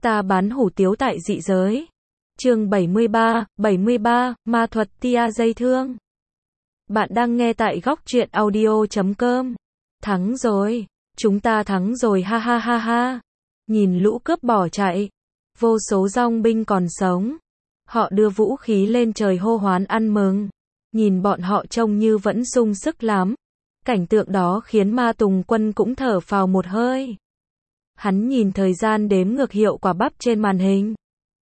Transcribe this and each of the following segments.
Ta bán hủ tiếu tại dị giới. Chương 73, ma thuật tia dây thương. Bạn đang nghe tại góc truyện audio.com. Thắng rồi, chúng ta thắng rồi ha ha ha ha. Nhìn lũ cướp bỏ chạy, vô số dòng binh còn sống. Họ đưa vũ khí lên trời hô hoán ăn mừng. Nhìn bọn họ trông như vẫn sung sức lắm. Cảnh tượng đó khiến Ma Tùng Quân cũng thở phào một hơi. Hắn nhìn thời gian đếm ngược hiệu quả bắp trên màn hình.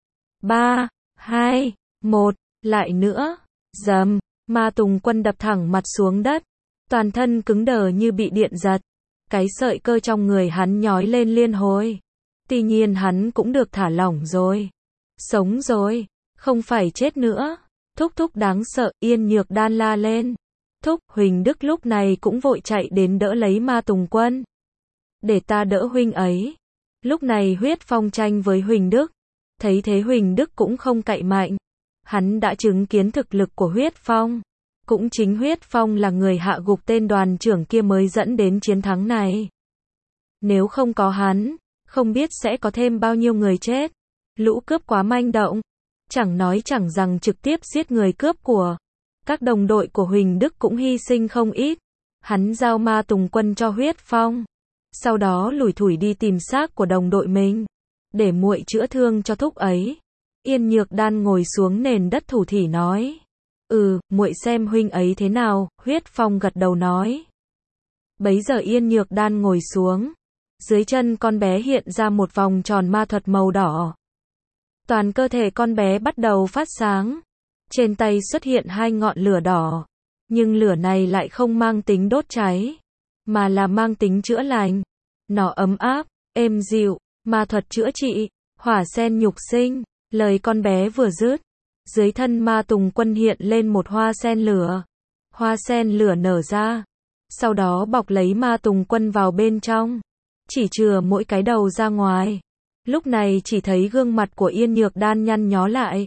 3, 2, 1, lại nữa. Dầm, Ma Tùng Quân đập thẳng mặt xuống đất. Toàn thân cứng đờ như bị điện giật. Cái sợi cơ trong người hắn nhói lên liên hồi. Tuy nhiên hắn cũng được thả lỏng rồi. Sống rồi, không phải chết nữa. Thúc thúc đáng sợ, Yên Nhược Đan la lên. Thúc, Huỳnh Đức lúc này cũng vội chạy đến đỡ lấy Ma Tùng Quân. Để ta đỡ huynh ấy. Lúc này Huyết Phong tranh với Huỳnh Đức. Thấy thế Huỳnh Đức cũng không cậy mạnh. Hắn đã chứng kiến thực lực của Huyết Phong. Cũng chính Huyết Phong là người hạ gục tên đoàn trưởng kia mới dẫn đến chiến thắng này. Nếu không có hắn, không biết sẽ có thêm bao nhiêu người chết. Lũ cướp quá manh động. Chẳng nói chẳng rằng trực tiếp giết người cướp của. Các đồng đội của Huỳnh Đức cũng hy sinh không ít. Hắn giao Ma Tùng Quân cho Huyết Phong. Sau đó lủi thủi đi tìm xác của đồng đội mình. Để muội chữa thương cho thúc ấy. Yên Nhược Đan ngồi xuống nền đất thủ thỉ nói. Muội xem huynh ấy thế nào, Huyết Phong gật đầu nói. Bấy giờ Yên Nhược Đan ngồi xuống. Dưới chân con bé hiện ra một vòng tròn ma thuật màu đỏ. Toàn cơ thể con bé bắt đầu phát sáng. Trên tay xuất hiện 2 ngọn lửa đỏ. Nhưng lửa này lại không mang tính đốt cháy. Mà là mang tính chữa lành. Nó ấm áp, êm dịu, ma thuật chữa trị, hỏa sen nhục sinh. Lời con bé vừa dứt. Dưới thân Ma Tùng Quân hiện lên một hoa sen lửa. Hoa sen lửa nở ra. Sau đó bọc lấy Ma Tùng Quân vào bên trong. Chỉ chừa mỗi cái đầu ra ngoài. Lúc này chỉ thấy gương mặt của Yên Nhược Đan nhăn nhó lại.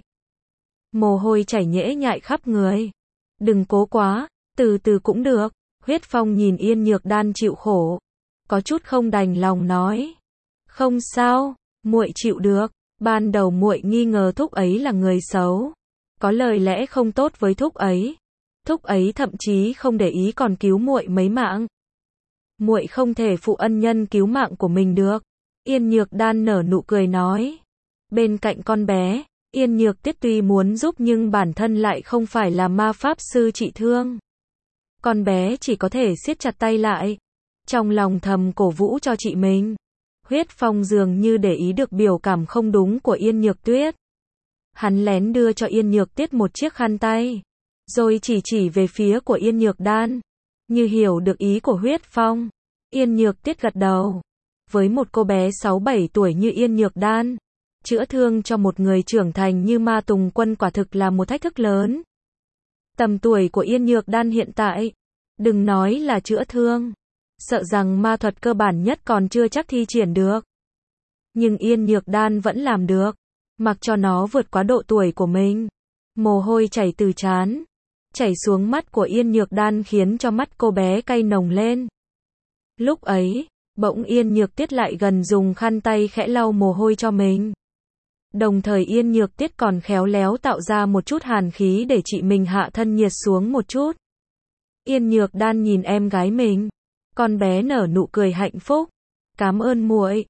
Mồ hôi chảy nhễ nhại khắp người. Đừng cố quá, từ từ cũng được. Huyết Phong nhìn Yên Nhược Đan chịu khổ. Có chút không đành lòng nói. Không sao, muội chịu được. Ban đầu muội nghi ngờ thúc ấy là người xấu. Có lời lẽ không tốt với thúc ấy. Thúc ấy thậm chí không để ý còn cứu muội mấy mạng. Muội không thể phụ ân nhân cứu mạng của mình được. Yên Nhược Đan nở nụ cười nói. Bên cạnh con bé, Yên Nhược Tiết tuy muốn giúp nhưng bản thân lại không phải là ma pháp sư trị thương. Con bé chỉ có thể siết chặt tay lại. Trong lòng thầm cổ vũ cho chị mình. Huyết Phong dường như để ý được biểu cảm không đúng của Yên Nhược Tuyết. Hắn lén đưa cho Yên Nhược Tiết một chiếc khăn tay. Rồi chỉ về phía của Yên Nhược Đan. Như hiểu được ý của Huyết Phong. Yên Nhược Tiết gật đầu. Với một cô bé 6-7 tuổi như Yên Nhược Đan, chữa thương cho một người trưởng thành như Ma Tùng Quân quả thực là một thách thức lớn. Tầm tuổi của Yên Nhược Đan hiện tại, đừng nói là chữa thương, sợ rằng ma thuật cơ bản nhất còn chưa chắc thi triển được. Nhưng Yên Nhược Đan vẫn làm được, mặc cho nó vượt quá độ tuổi của mình. Mồ hôi chảy từ trán, chảy xuống mắt của Yên Nhược Đan khiến cho mắt cô bé cay nồng lên. Lúc ấy, bỗng Yên Nhược Tiết lại gần dùng khăn tay khẽ lau mồ hôi cho mình. Đồng thời Yên Nhược Tiết còn khéo léo tạo ra một chút hàn khí để chị mình hạ thân nhiệt xuống một chút. Yên Nhược Đan nhìn em gái mình. Con bé nở nụ cười hạnh phúc. Cảm ơn muội.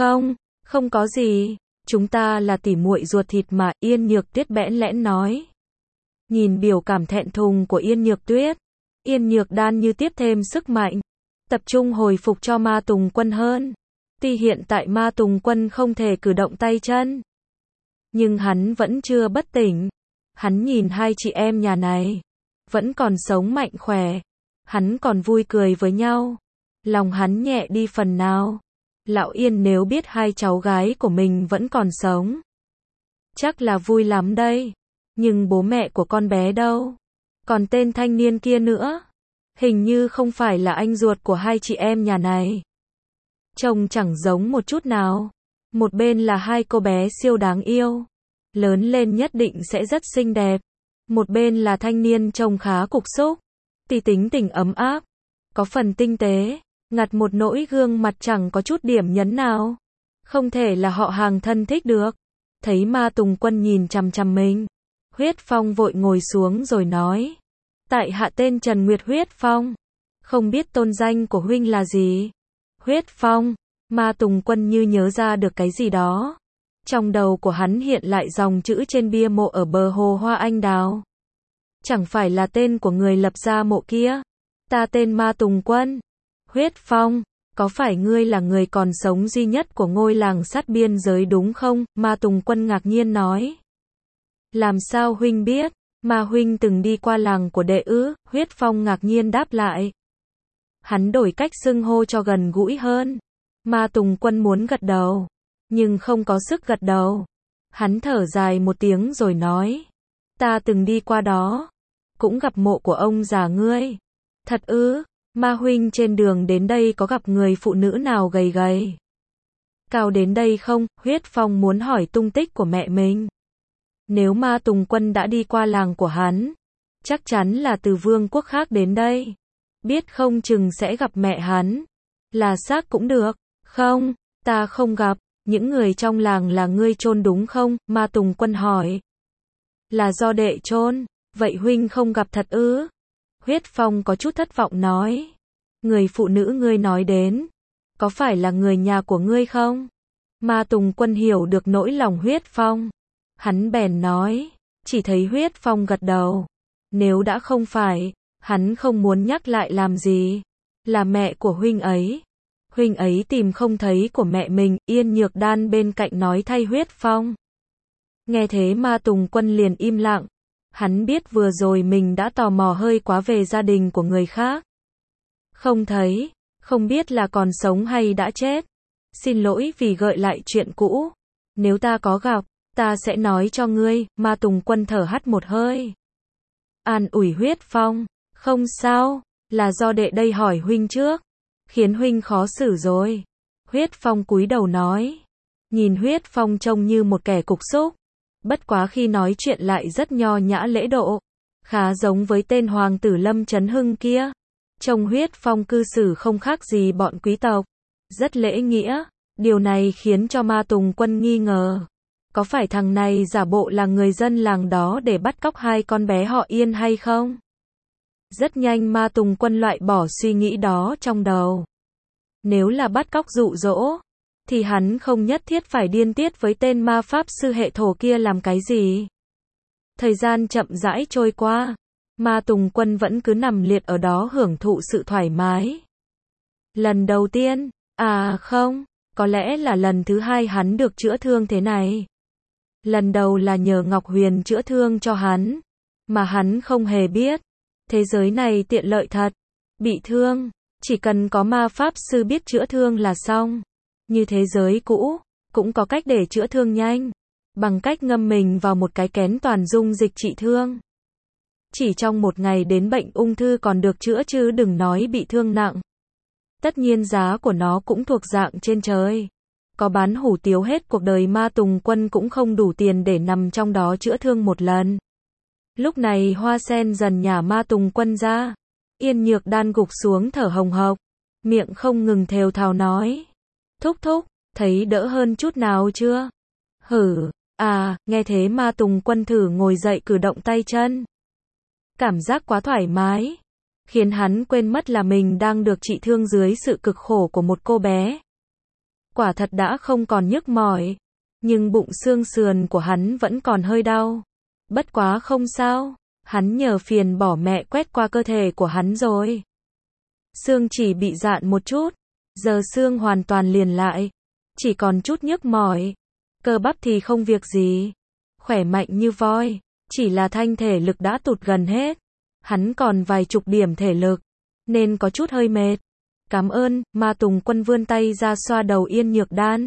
Không có gì. Chúng ta là tỉ muội ruột thịt mà, Yên Nhược Tiết bẽn lẽn nói. Nhìn biểu cảm thẹn thùng của Yên Nhược Tuyết, Yên Nhược Đan như tiếp thêm sức mạnh. Tập trung hồi phục cho Ma Tùng Quân hơn. Tuy hiện tại Ma Tùng Quân không thể cử động tay chân. Nhưng hắn vẫn chưa bất tỉnh. Hắn nhìn hai chị em nhà này. Vẫn còn sống mạnh khỏe. Hắn còn vui cười với nhau. Lòng hắn nhẹ đi phần nào. Lão Yên nếu biết hai cháu gái của mình vẫn còn sống. Chắc là vui lắm đây. Nhưng bố mẹ của con bé đâu? Còn tên thanh niên kia nữa? Hình như không phải là anh ruột của hai chị em nhà này. Trông chẳng giống một chút nào. Một bên là hai cô bé siêu đáng yêu. Lớn lên nhất định sẽ rất xinh đẹp. Một bên là thanh niên trông khá cục xúc. Tuy tính tình ấm áp. Có phần tinh tế. Ngặt một nỗi gương mặt chẳng có chút điểm nhấn nào. Không thể là họ hàng thân thích được. Thấy Ma Tùng Quân nhìn chằm chằm mình, Huyết Phong vội ngồi xuống rồi nói. Tại hạ tên Trần Nguyệt Huyết Phong. Không biết tôn danh của huynh là gì? Huyết Phong. Ma Tùng Quân như nhớ ra được cái gì đó. Trong đầu của hắn hiện lại dòng chữ trên bia mộ ở bờ hồ Hoa Anh Đào. Chẳng phải là tên của người lập ra mộ kia? Ta tên Ma Tùng Quân. Huyết Phong, có phải ngươi là người còn sống duy nhất của ngôi làng sát biên giới đúng không? Ma Tùng Quân ngạc nhiên nói. Làm sao huynh biết? Ma huynh từng đi qua làng của đệ ư? Huyết Phong ngạc nhiên đáp lại. Hắn đổi cách xưng hô cho gần gũi hơn. Ma Tùng Quân muốn gật đầu, nhưng không có sức gật đầu. Hắn thở dài một tiếng rồi nói. Ta từng đi qua đó, cũng gặp mộ của ông già ngươi. Thật ư? Ma huynh trên đường đến đây có gặp người phụ nữ nào gầy gầy, cao đến đây không? Huyết Phong muốn hỏi tung tích của mẹ mình. Nếu Ma Tùng Quân đã đi qua làng của hắn, chắc chắn là từ vương quốc khác đến đây. Biết không chừng sẽ gặp mẹ hắn. Là xác cũng được. Không, ta không gặp. Những người trong làng là ngươi chôn đúng không? Ma Tùng Quân hỏi. Là do đệ chôn. Vậy huynh không gặp thật ư? Huyết Phong có chút thất vọng nói. Người phụ nữ ngươi nói đến, có phải là người nhà của ngươi không? Ma Tùng Quân hiểu được nỗi lòng Huyết Phong. Hắn bèn nói. Chỉ thấy Huyết Phong gật đầu. Nếu đã không phải, hắn không muốn nhắc lại làm gì. Là mẹ của huynh ấy. Huynh ấy tìm không thấy của mẹ mình. Yên Nhược Đan bên cạnh nói thay Huyết Phong. Nghe thế Ma Tùng Quân liền im lặng. Hắn biết vừa rồi mình đã tò mò hơi quá về gia đình của người khác. Không thấy, không biết là còn sống hay đã chết. Xin lỗi vì gợi lại chuyện cũ. Nếu ta có gặp, ta sẽ nói cho ngươi. Ma Tùng Quân thở hắt một hơi. An ủi Huyết Phong. Không sao, là do đệ đây hỏi huynh trước, khiến huynh khó xử rồi. Huyết Phong cúi đầu nói. Nhìn Huyết Phong trông như một kẻ cục xúc. Bất quá khi nói chuyện lại rất nho nhã lễ độ. Khá giống với tên hoàng tử Lâm Chấn Hưng kia. Trông Huyết Phong cư xử không khác gì bọn quý tộc. Rất lễ nghĩa. Điều này khiến cho Ma Tùng Quân nghi ngờ. Có phải thằng này giả bộ là người dân làng đó để bắt cóc hai con bé họ Yên hay không? Rất nhanh Ma Tùng Quân loại bỏ suy nghĩ đó trong đầu. Nếu là bắt cóc dụ dỗ, thì hắn không nhất thiết phải điên tiết với tên ma pháp sư hệ thổ kia làm cái gì. Thời gian chậm rãi trôi qua. Ma Tùng Quân vẫn cứ nằm liệt ở đó hưởng thụ sự thoải mái. Lần đầu tiên, không, có lẽ là lần thứ hai hắn được chữa thương thế này. Lần đầu là nhờ Ngọc Huyền chữa thương cho hắn, mà hắn không hề biết. Thế giới này tiện lợi thật. Bị thương, chỉ cần có ma pháp sư biết chữa thương là xong. Như thế giới cũ, cũng có cách để chữa thương nhanh. Bằng cách ngâm mình vào một cái kén toàn dung dịch trị thương. Chỉ trong một ngày đến bệnh ung thư còn được chữa chứ đừng nói bị thương nặng. Tất nhiên giá của nó cũng thuộc dạng trên trời. Có bán hủ tiếu hết cuộc đời Ma Tùng Quân cũng không đủ tiền để nằm trong đó chữa thương một lần. Lúc này Hoa Sen dần nhả Ma Tùng Quân ra. Yên Nhược Đan gục xuống thở hồng hộc. Miệng không ngừng thều thào nói. Thúc thúc, thấy đỡ hơn chút nào chưa? Nghe thế Ma Tùng Quân thử ngồi dậy cử động tay chân. Cảm giác quá thoải mái. Khiến hắn quên mất là mình đang được trị thương dưới sự cực khổ của một cô bé. Quả thật đã không còn nhức mỏi. Nhưng bụng xương sườn của hắn vẫn còn hơi đau. Bất quá không sao. Hắn nhờ phiền bỏ mẹ quét qua cơ thể của hắn rồi. Xương chỉ bị rạn một chút. Giờ xương hoàn toàn liền lại. Chỉ còn chút nhức mỏi. Cơ bắp thì không việc gì. Khỏe mạnh như voi. Chỉ là thanh thể lực đã tụt gần hết. Hắn còn vài chục điểm thể lực. Nên có chút hơi mệt. Cảm ơn. Ma Tùng Quân vươn tay ra xoa đầu Yên Nhược Đan.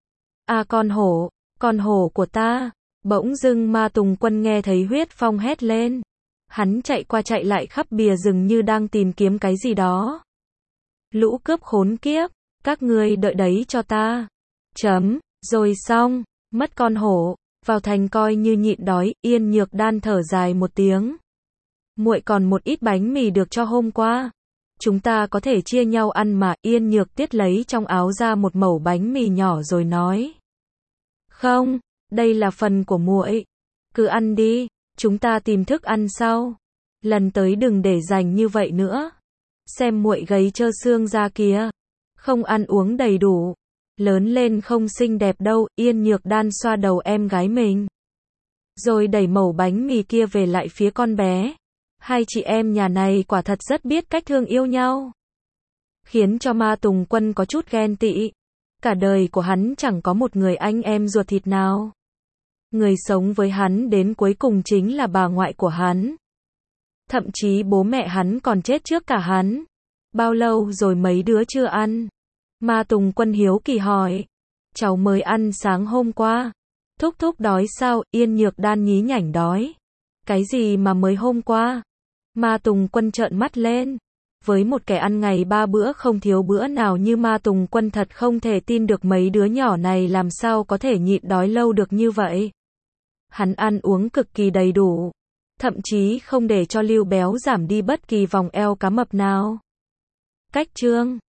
Con hổ của ta. Bỗng dưng Ma Tùng Quân nghe thấy Huyết Phong hét lên. Hắn chạy qua chạy lại khắp bìa rừng như đang tìm kiếm cái gì đó. Lũ cướp khốn kiếp, các ngươi đợi đấy cho ta. Rồi xong, mất con hổ, vào thành coi như nhịn đói. Yên Nhược Đan thở dài một tiếng. Muội còn một ít bánh mì được cho hôm qua. chúng ta có thể chia nhau ăn mà. Yên Nhược Tiết lấy trong áo ra một mẩu bánh mì nhỏ rồi nói. Không, đây là phần của muội. Cứ ăn đi, chúng ta tìm thức ăn sau. Lần tới đừng để dành như vậy nữa. Xem muội gầy trơ xương ra kìa. Không ăn uống đầy đủ. Lớn lên không xinh đẹp đâu. Yên Nhược Đan xoa đầu em gái mình. Rồi đẩy mẩu bánh mì kia về lại phía con bé. Hai chị em nhà này quả thật rất biết cách thương yêu nhau. Khiến cho Ma Tùng Quân có chút ghen tị. Cả đời của hắn chẳng có một người anh em ruột thịt nào. Người sống với hắn đến cuối cùng chính là bà ngoại của hắn. Thậm chí bố mẹ hắn còn chết trước cả hắn. Bao lâu rồi mấy đứa chưa ăn? Ma Tùng Quân hiếu kỳ hỏi. Cháu mới ăn sáng hôm qua. Thúc thúc đói sao? Yên Nhược Đan nhí nhảnh đói. Cái gì mà mới hôm qua? Ma Tùng Quân trợn mắt lên. Với một kẻ ăn ngày 3 bữa không thiếu bữa nào như Ma Tùng Quân thật không thể tin được mấy đứa nhỏ này làm sao có thể nhịn đói lâu được như vậy. Hắn ăn uống cực kỳ đầy đủ. Thậm chí không để cho Lưu Béo giảm đi bất kỳ vòng eo cá mập nào. Cách chương